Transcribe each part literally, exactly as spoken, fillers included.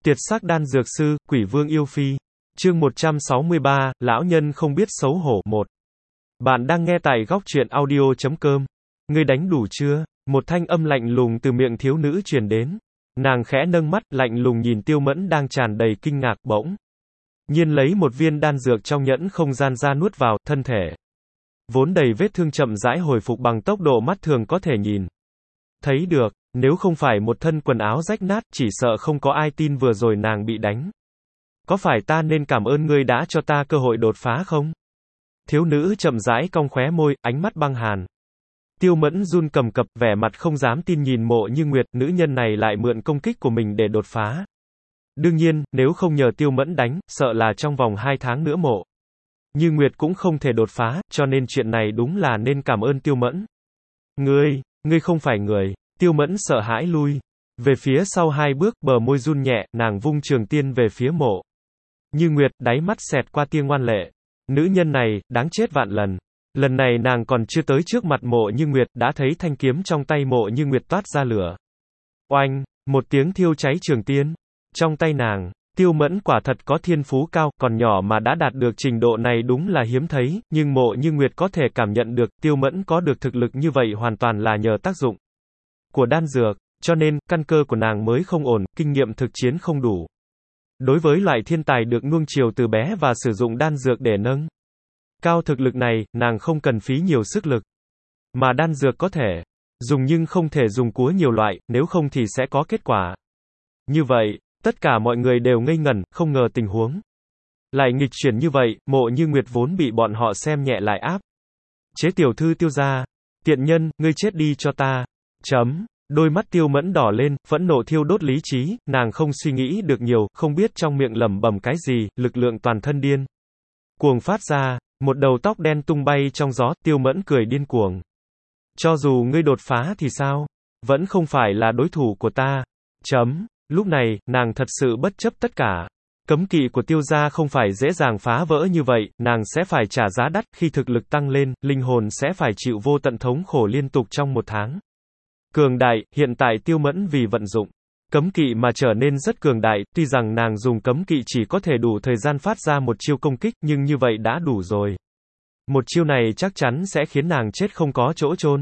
Tiệt sắc đan dược sư, quỷ vương yêu phi. Chương một trăm sáu mươi ba, lão nhân không biết xấu hổ. một. Bạn đang nghe tại góc truyện audio chấm com. Ngươi đánh đủ chưa? Một thanh âm lạnh lùng từ miệng thiếu nữ truyền đến. Nàng khẽ nâng mắt, lạnh lùng nhìn Tiêu Mẫn đang tràn đầy kinh ngạc, bỗng nhiên lấy một viên đan dược trong nhẫn không gian ra nuốt vào, thân thể vốn đầy vết thương chậm rãi hồi phục bằng tốc độ mắt thường có thể nhìn thấy được. Nếu không phải một thân quần áo rách nát, chỉ sợ không có ai tin vừa rồi nàng bị đánh. Có phải ta nên cảm ơn ngươi đã cho ta cơ hội đột phá không? Thiếu nữ chậm rãi cong khóe môi, ánh mắt băng hàn. Tiêu Mẫn run cầm cập, vẻ mặt không dám tin nhìn Mộ Như Nguyệt, nữ nhân này lại mượn công kích của mình để đột phá. Đương nhiên, nếu không nhờ Tiêu Mẫn đánh, sợ là trong vòng hai tháng nữa Mộ Như Nguyệt cũng không thể đột phá, cho nên chuyện này đúng là nên cảm ơn Tiêu Mẫn. Ngươi, ngươi không phải người. Tiêu Mẫn sợ hãi lui về phía sau hai bước, bờ môi run nhẹ, nàng vung trường tiên về phía Mộ Như Nguyệt, đáy mắt xẹt qua tia ngoan lệ. Nữ nhân này, đáng chết vạn lần. Lần này nàng còn chưa tới trước mặt Mộ Như Nguyệt, đã thấy thanh kiếm trong tay Mộ Như Nguyệt toát ra lửa. Oanh, một tiếng thiêu cháy trường tiên. Trong tay nàng, Tiêu Mẫn quả thật có thiên phú cao, còn nhỏ mà đã đạt được trình độ này đúng là hiếm thấy, nhưng Mộ Như Nguyệt có thể cảm nhận được, Tiêu Mẫn có được thực lực như vậy hoàn toàn là nhờ tác dụng của đan dược, cho nên, căn cơ của nàng mới không ổn, kinh nghiệm thực chiến không đủ. Đối với loại thiên tài được nuông chiều từ bé và sử dụng đan dược để nâng cao thực lực này, nàng không cần phí nhiều sức lực. Mà đan dược có thể dùng nhưng không thể dùng quá nhiều loại, nếu không thì sẽ có kết quả như vậy. Tất cả mọi người đều ngây ngẩn, không ngờ tình huống lại nghịch chuyển như vậy. Mộ Như Nguyệt vốn bị bọn họ xem nhẹ lại áp chế tiểu thư Tiêu gia. Tiện nhân, ngươi chết đi cho ta. Chấm. Đôi mắt Tiêu Mẫn đỏ lên, phẫn nộ thiêu đốt lý trí, nàng không suy nghĩ được nhiều, không biết trong miệng lẩm bẩm cái gì, lực lượng toàn thân điên cuồng phát ra, một đầu tóc đen tung bay trong gió. Tiêu Mẫn cười điên cuồng. Cho dù ngươi đột phá thì sao? Vẫn không phải là đối thủ của ta. Chấm. Lúc này, nàng thật sự bất chấp tất cả. Cấm kỵ của Tiêu gia không phải dễ dàng phá vỡ như vậy, nàng sẽ phải trả giá đắt, khi thực lực tăng lên, linh hồn sẽ phải chịu vô tận thống khổ liên tục trong một tháng. Cường đại, hiện tại Tiêu Mẫn vì vận dụng cấm kỵ mà trở nên rất cường đại, tuy rằng nàng dùng cấm kỵ chỉ có thể đủ thời gian phát ra một chiêu công kích, nhưng như vậy đã đủ rồi. Một chiêu này chắc chắn sẽ khiến nàng chết không có chỗ chôn.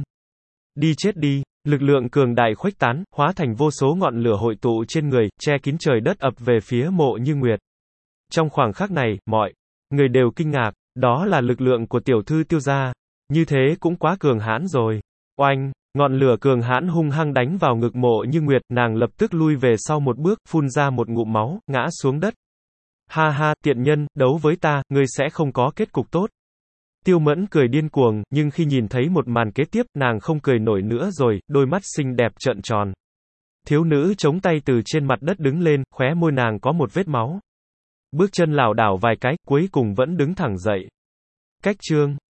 Đi chết đi. Lực lượng cường đại khuếch tán, hóa thành vô số ngọn lửa hội tụ trên người, che kín trời đất ập về phía Mộ Như Nguyệt. Trong khoảng khắc này, mọi người đều kinh ngạc, đó là lực lượng của tiểu thư Tiêu gia. Như thế cũng quá cường hãn rồi. Oanh, ngọn lửa cường hãn hung hăng đánh vào ngực Mộ Như Nguyệt, nàng lập tức lui về sau một bước, phun ra một ngụm máu, ngã xuống đất. Ha ha, tiện nhân, đấu với ta, ngươi sẽ không có kết cục tốt. Tiêu Mẫn cười điên cuồng, nhưng khi nhìn thấy một màn kế tiếp, nàng không cười nổi nữa rồi, đôi mắt xinh đẹp trợn tròn. Thiếu nữ chống tay từ trên mặt đất đứng lên, khóe môi nàng có một vết máu. Bước chân lảo đảo vài cái, cuối cùng vẫn đứng thẳng dậy. Cách chương